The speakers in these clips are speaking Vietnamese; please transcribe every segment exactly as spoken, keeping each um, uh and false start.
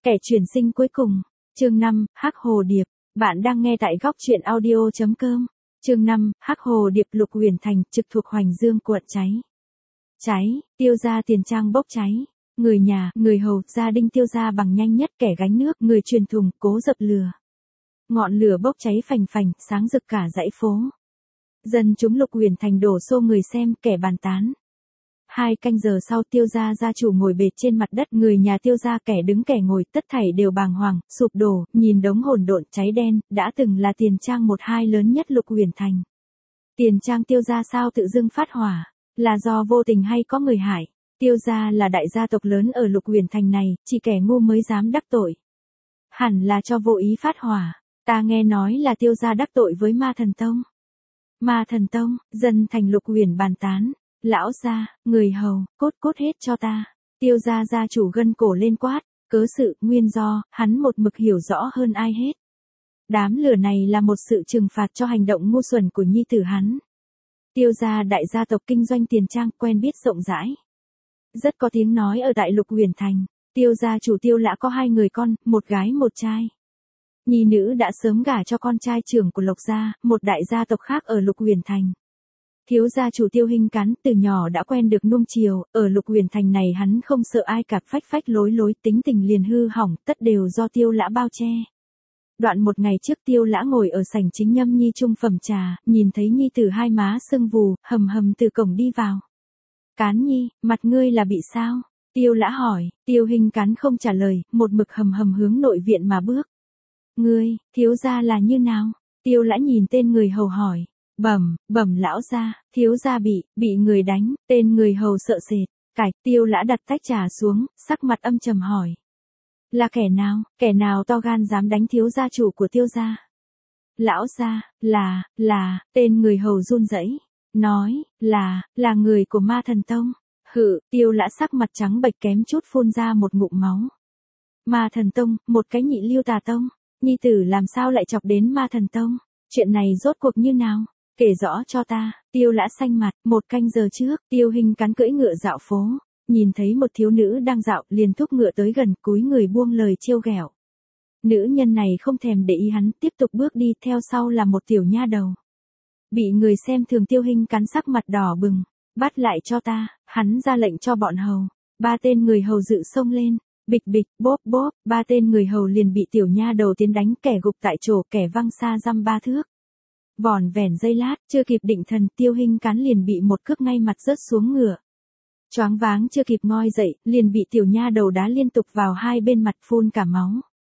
Kẻ chuyển sinh cuối cùng. Chương năm, Hắc Hồ Điệp. Bạn đang nghe tại góc truyện audio chấm com. Chương năm, Hắc Hồ Điệp. Lục Huyền Thành, trực thuộc Hoành Dương quận. Cháy. Cháy, Tiêu gia tiền trang bốc cháy. Người nhà, người hầu, gia đình Tiêu gia bằng nhanh nhất, kẻ gánh nước, người truyền thùng, cố dập lửa. Ngọn lửa bốc cháy phành phành, sáng rực cả dãy phố. Dân chúng Lục Huyền Thành đổ xô người xem, kẻ bàn tán. Hai canh giờ sau, Tiêu gia gia chủ ngồi bệt trên mặt đất, người nhà Tiêu gia kẻ đứng kẻ ngồi, tất thảy đều bàng hoàng, sụp đổ, nhìn đống hỗn độn cháy đen, đã từng là tiền trang một hai lớn nhất Lục Huyền Thành. Tiền trang Tiêu gia sao tự dưng phát hỏa, là do vô tình hay có người hại? Tiêu gia là đại gia tộc lớn ở Lục Huyền Thành này, chỉ kẻ ngu mới dám đắc tội. Hẳn là cho vô ý phát hỏa, ta nghe nói là Tiêu gia đắc tội với Ma Thần Tông. Ma Thần Tông, dân thành Lục Huyền bàn tán. Lão gia, người hầu, cốt cốt hết cho ta. Tiêu gia gia chủ gân cổ lên quát, cớ sự, nguyên do, hắn một mực hiểu rõ hơn ai hết. Đám lửa này là một sự trừng phạt cho hành động ngu xuẩn của nhi tử hắn. Tiêu gia đại gia tộc kinh doanh tiền trang, quen biết rộng rãi. Rất có tiếng nói ở tại Lục Huyền Thành. Tiêu gia chủ Tiêu Lã có hai người con, một gái một trai. Nhi nữ đã sớm gả cho con trai trưởng của Lộc gia, một đại gia tộc khác ở Lục Huyền Thành. Thiếu gia chủ Tiêu Hinh Cán từ nhỏ đã quen được nuông chiều, ở Lục Huyền Thành này hắn không sợ ai cả, phách phách lối lối, tính tình liền hư hỏng, tất đều do Tiêu Lã bao che. Đoạn một ngày trước, Tiêu Lã ngồi ở sảnh chính nhâm nhi trung phẩm trà, nhìn thấy nhi tử hai má sưng vù, hầm hầm từ cổng đi vào. Cán nhi, mặt ngươi là bị sao? Tiêu Lã hỏi. Tiêu Hinh Cán không trả lời, một mực hầm hầm hướng nội viện mà bước. Ngươi, thiếu gia là như nào? Tiêu Lã nhìn tên người hầu hỏi. Bẩm, bẩm lão gia, thiếu gia bị, bị người đánh, tên người hầu sợ sệt. Cải, Tiêu Lã đặt tách trà xuống, sắc mặt âm trầm hỏi. Là kẻ nào, kẻ nào to gan dám đánh thiếu gia chủ của Tiêu gia? Lão gia, là, là, tên người hầu run rẩy, nói, là, là người của Ma Thần Tông. Hự, Tiêu Lã sắc mặt trắng bệch kém chút phun ra một ngụm máu. Ma Thần Tông, một cái nhị lưu tà tông, nhi tử làm sao lại chọc đến Ma Thần Tông? Chuyện này rốt cuộc như nào? Kể rõ cho ta. Tiêu Lã xanh mặt. Một canh giờ trước, Tiêu Hinh Cán cưỡi ngựa dạo phố, nhìn thấy một thiếu nữ đang dạo, liền thúc ngựa tới gần, cúi người buông lời trêu ghẹo. Nữ nhân này không thèm để ý hắn, tiếp tục bước đi, theo sau là một tiểu nha đầu. Bị người xem thường, Tiêu Hinh Cán sắc mặt đỏ bừng. Bắt lại cho ta. Hắn ra lệnh cho bọn hầu. Ba tên người hầu dự xông lên. Bịch bịch, bóp bóp, ba tên người hầu liền bị tiểu nha đầu tiến đánh, kẻ gục tại chỗ, kẻ văng xa dăm ba thước. Vỏn vẻn giây lát, chưa kịp định thần, Tiêu Hinh Cán liền bị một cước ngay mặt rớt xuống ngựa. Choáng váng chưa kịp ngoi dậy, liền bị tiểu nha đầu đá liên tục vào hai bên mặt, phun cả máu.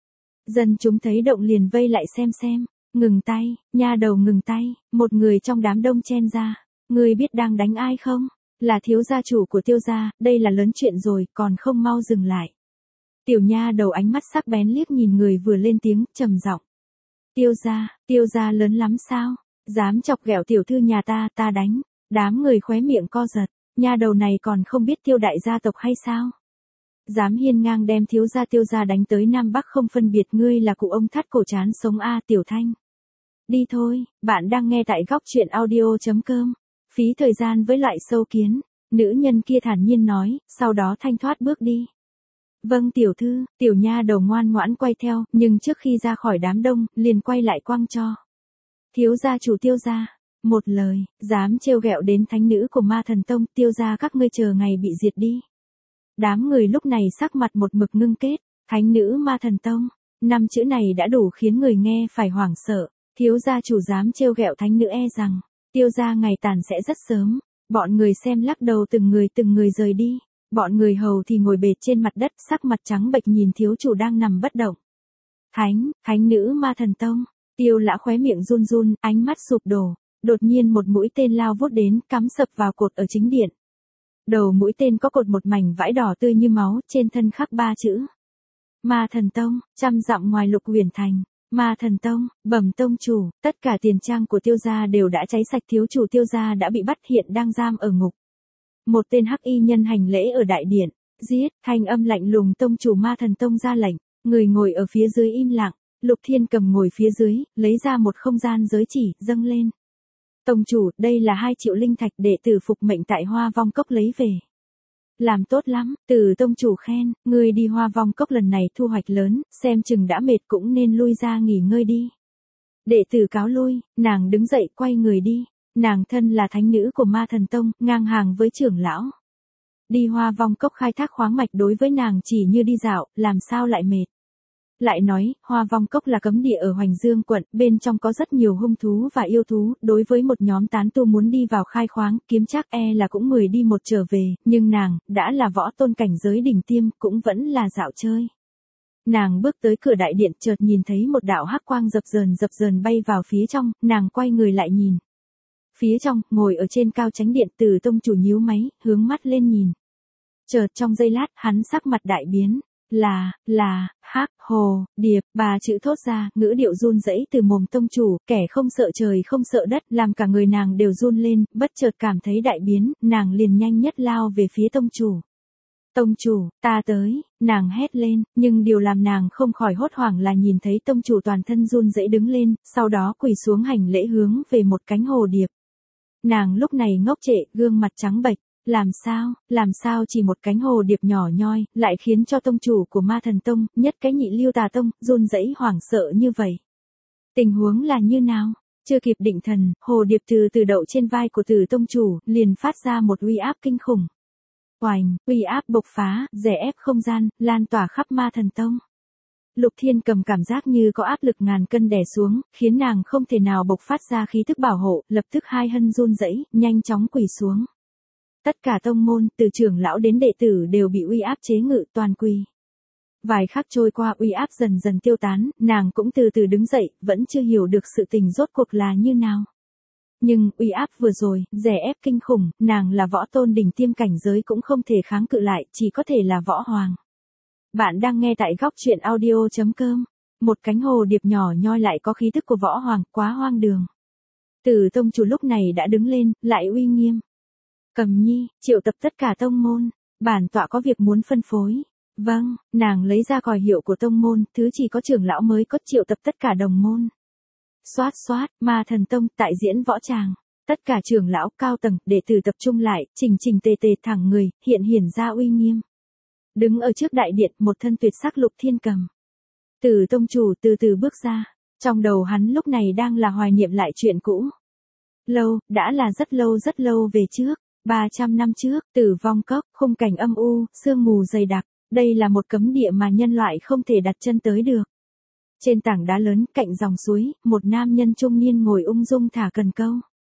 Dân chúng thấy động liền vây lại xem xem. Ngừng tay, nha đầu ngừng tay. Một người trong đám đông chen ra. Ngươi biết đang đánh ai không? Là thiếu gia chủ của Tiêu gia, đây là lớn chuyện rồi, còn không mau dừng lại. Tiểu nha đầu ánh mắt sắc bén liếc nhìn người vừa lên tiếng, trầm giọng. Tiêu gia, Tiêu gia lớn lắm sao? Dám chọc ghẹo tiểu thư nhà ta, ta đánh. Đám người khóe miệng co giật, nha đầu này còn không biết Tiêu đại gia tộc hay sao? Dám hiên ngang đem thiếu gia Tiêu gia đánh tới Nam Bắc không phân biệt, ngươi là cụ ông thắt cổ chán sống a. Tiểu Thanh. Đi thôi, bạn đang nghe tại góc truyện audio chấm com. Phí thời gian với loại sâu kiến. Nữ nhân kia thản nhiên nói, sau đó thanh thoát bước đi. Vâng tiểu thư. Tiểu nha đầu ngoan ngoãn quay theo, nhưng trước khi ra khỏi đám đông, liền quay lại quăng cho. Thiếu gia chủ Tiêu gia. Một lời, dám trêu ghẹo đến thánh nữ của Ma Thần Tông, Tiêu gia các ngươi chờ ngày bị diệt đi. Đám người lúc này sắc mặt một mực ngưng kết. Thánh nữ Ma Thần Tông. Năm chữ này đã đủ khiến người nghe phải hoảng sợ. Thiếu gia chủ dám trêu ghẹo thánh nữ, e rằng Tiêu gia ngày tàn sẽ rất sớm. Bọn người xem lắc đầu, từng người từng người rời đi. Bọn người hầu thì ngồi bệt trên mặt đất, sắc mặt trắng bệch nhìn thiếu chủ đang nằm bất động. Thánh, thánh nữ Ma Thần Tông. Tiêu Lã khóe miệng run run, ánh mắt sụp đổ. Đột nhiên một mũi tên lao vút đến, cắm sập vào cột ở chính điện. Đầu mũi tên có cột một mảnh vải đỏ tươi như máu, trên thân khắc ba chữ. Ma Thần Tông, trăm dặm ngoài Lục Huyền Thành. Ma Thần Tông, bẩm tông chủ, tất cả tiền trang của Tiêu gia đều đã cháy sạch, thiếu chủ Tiêu gia đã bị bắt, hiện đang giam ở ngục. Một tên hắc y nhân hành lễ ở đại điện. Giết, thanh âm lạnh lùng tông chủ Ma Thần Tông ra lệnh. Người ngồi ở phía dưới im lặng. Lục Thiên Cầm ngồi phía dưới, lấy ra một không gian giới chỉ, dâng lên. Tông chủ, đây là hai triệu linh thạch, đệ tử phục mệnh tại Hoa Vong Cốc lấy về. làm tốt lắm, Từ tông chủ khen, ngươi đi Hoa Vong Cốc lần này thu hoạch lớn, xem chừng đã mệt cũng nên lui ra nghỉ ngơi đi. Đệ tử cáo lui, nàng đứng dậy quay người đi, nàng thân là thánh nữ của Ma Thần Tông, ngang hàng với trưởng lão. Đi Hoa Vong Cốc khai thác khoáng mạch đối với nàng chỉ như đi dạo, làm sao lại mệt. Lại nói, Hoa Vong Cốc là cấm địa ở Hoành Dương quận, bên trong có rất nhiều hung thú và yêu thú, đối với một nhóm tán tu muốn đi vào khai khoáng, kiếm chắc e là cũng mười đi một trở về, nhưng nàng, đã là võ tôn cảnh giới đỉnh tiêm, cũng vẫn là dạo chơi. Nàng bước tới cửa đại điện chợt nhìn thấy một đạo hắc quang dập dờn dập dờn bay vào phía trong, nàng quay người lại nhìn. Phía trong, ngồi ở trên cao chánh điện Từ tông chủ nhíu máy, hướng mắt lên nhìn. Chợt trong giây lát, hắn sắc mặt đại biến. Là, là, hắc, hồ, điệp, ba chữ thốt ra, ngữ điệu run rẩy từ mồm tông chủ, kẻ không sợ trời không sợ đất, làm cả người nàng đều run lên, bất chợt cảm thấy đại biến, nàng liền nhanh nhất lao về phía tông chủ. Tông chủ, ta tới, nàng hét lên, nhưng điều làm nàng không khỏi hốt hoảng là nhìn thấy tông chủ toàn thân run rẩy đứng lên, sau đó quỳ xuống hành lễ hướng về một cánh hồ điệp. Nàng lúc này ngốc trệ, gương mặt trắng bệch. Làm sao, làm sao chỉ một cánh hồ điệp nhỏ nhoi, lại khiến cho tông chủ của Ma Thần Tông, nhất cái nhị Lưu Tà Tông, run rẩy hoảng sợ như vậy. Tình huống là như nào? Chưa kịp định thần, hồ điệp từ từ đậu trên vai của Từ tông chủ, liền phát ra một uy áp kinh khủng. Oành, uy áp bộc phá, rẽ ép không gian, lan tỏa khắp Ma Thần Tông. Lục Thiên cầm cảm giác như có áp lực ngàn cân đè xuống, khiến nàng không thể nào bộc phát ra khí thức bảo hộ, lập tức hai hân run rẩy, nhanh chóng quỳ xuống. Tất cả tông môn, từ trưởng lão đến đệ tử đều bị uy áp chế ngự toàn quỳ. Vài khắc trôi qua uy áp dần dần tiêu tán, nàng cũng từ từ đứng dậy, vẫn chưa hiểu được sự tình rốt cuộc là như nào. Nhưng, uy áp vừa rồi, rè ép kinh khủng, nàng là võ tôn đỉnh tiêm cảnh giới cũng không thể kháng cự lại, chỉ có thể là võ hoàng. Bạn đang nghe tại góc truyện audio chấm com. Một cánh hồ điệp nhỏ nhoi lại có khí thức của võ hoàng, quá hoang đường. Từ tông chủ lúc này đã đứng lên, lại uy nghiêm. Cầm nhi, triệu tập tất cả tông môn, bản tọa có việc muốn phân phối. Vâng, nàng lấy ra còi hiệu của tông môn, thứ chỉ có trưởng lão mới có, triệu tập tất cả đồng môn. Xoát xoát, Ma Thần Tông, tại diễn võ tràng. Tất cả trưởng lão cao tầng, đệ tử tập trung lại, chỉnh chỉnh tề tề thẳng người, hiện hiển ra uy nghiêm. Đứng ở trước đại điện, một thân tuyệt sắc Lục Thiên cầm. Từ tông chủ từ từ bước ra, trong đầu hắn lúc này đang là hoài niệm lại chuyện cũ. Lâu, đã là rất lâu rất lâu về trước. ba trăm năm trước, Tử Vong Cốc, khung cảnh âm u, sương mù dày đặc, đây là một cấm địa mà nhân loại không thể đặt chân tới được. Trên tảng đá lớn, cạnh dòng suối, một nam nhân trung niên ngồi ung dung thả cần câu.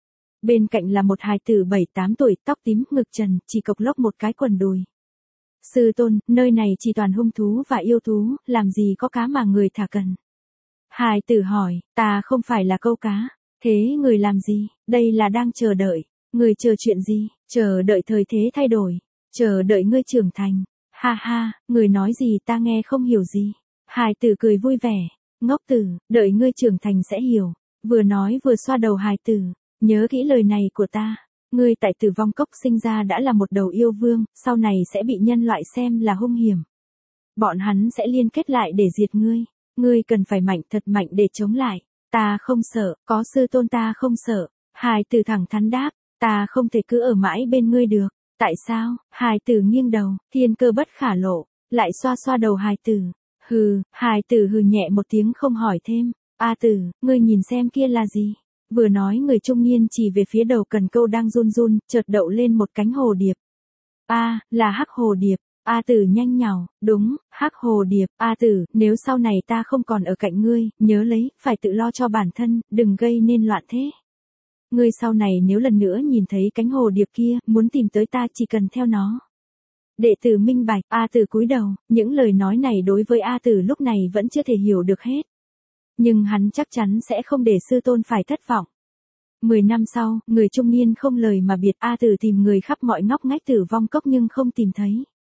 Bên cạnh là một hài tử bảy tám tuổi, tóc tím, ngực trần, chỉ cộc lốc một cái quần đùi. Sư tôn, nơi này chỉ toàn hung thú và yêu thú, làm gì có cá mà người thả cần. Hài tử hỏi, ta không phải là câu cá, thế người làm gì, đây là đang chờ đợi. Người chờ chuyện gì, chờ đợi thời thế thay đổi, chờ đợi ngươi trưởng thành. Ha ha, người nói gì ta nghe không hiểu gì. Hài tử cười vui vẻ, ngốc tử, đợi ngươi trưởng thành sẽ hiểu. Vừa nói vừa xoa đầu hài tử, nhớ kỹ lời này của ta. Ngươi tại Tử Vong Cốc sinh ra đã là một đầu yêu vương, sau này sẽ bị nhân loại xem là hung hiểm. Bọn hắn sẽ liên kết lại để diệt ngươi. Ngươi cần phải mạnh thật mạnh để chống lại. Ta không sợ, có sư tôn ta không sợ. Hài tử thẳng thắn đáp. Ta không thể cứ ở mãi bên ngươi được. Tại sao? Hài tử nghiêng đầu, thiên cơ bất khả lộ, lại xoa xoa đầu hài tử. Hừ, hài tử hừ nhẹ một tiếng không hỏi thêm. A tử, ngươi nhìn xem kia là gì? Vừa nói người trung niên chỉ về phía đầu cần câu đang run run, chợt đậu lên một cánh hồ điệp. A, là hắc hồ điệp. A tử nhanh nhảu, đúng, hắc hồ điệp. A tử, nếu sau này ta không còn ở cạnh ngươi, nhớ lấy, phải tự lo cho bản thân, đừng gây nên loạn thế. Ngươi sau này nếu lần nữa nhìn thấy cánh hồ điệp kia, muốn tìm tới ta chỉ cần theo nó. Đệ tử minh bạch, A tử cúi đầu, những lời nói này đối với A tử lúc này vẫn chưa thể hiểu được hết. Nhưng hắn chắc chắn sẽ không để sư tôn phải thất vọng. Mười năm sau, người trung niên không lời mà biệt, A tử tìm người khắp mọi ngóc ngách Tử Vong Cốc nhưng không tìm thấy.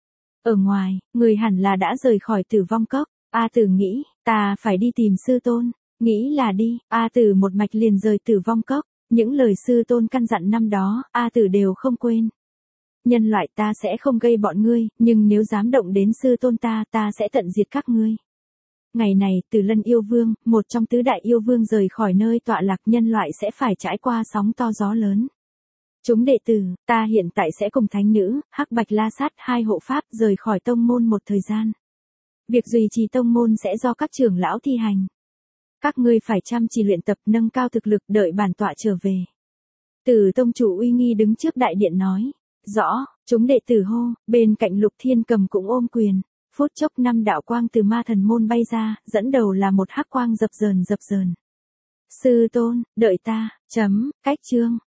Ở ngoài, người hẳn là đã rời khỏi Tử Vong Cốc. A tử nghĩ, ta phải đi tìm sư tôn. Nghĩ là đi, A tử một mạch liền rời Tử Vong Cốc. Những lời sư tôn căn dặn năm đó, A tử đều không quên. Nhân loại ta sẽ không gây bọn ngươi, nhưng nếu dám động đến sư tôn ta, ta sẽ tận diệt các ngươi. Ngày này, Từ Lân yêu vương, một trong tứ đại yêu vương rời khỏi nơi tọa lạc, nhân loại sẽ phải trải qua sóng to gió lớn. Chúng đệ tử, ta hiện tại sẽ cùng thánh nữ, Hắc Bạch La Sát hai hộ pháp rời khỏi tông môn một thời gian. Việc duy trì tông môn sẽ do các trưởng lão thi hành. Các ngươi phải chăm chỉ luyện tập nâng cao thực lực đợi bản tọa trở về. Tử tông chủ uy nghi đứng trước đại điện nói. Rõ, chúng đệ tử hô, bên cạnh Lục Thiên Cầm cũng ôm quyền. Phút chốc năm đạo quang từ ma thần môn bay ra, dẫn đầu là một hắc quang dập dờn dập dờn. Sư tôn, đợi ta, chấm, cách chương.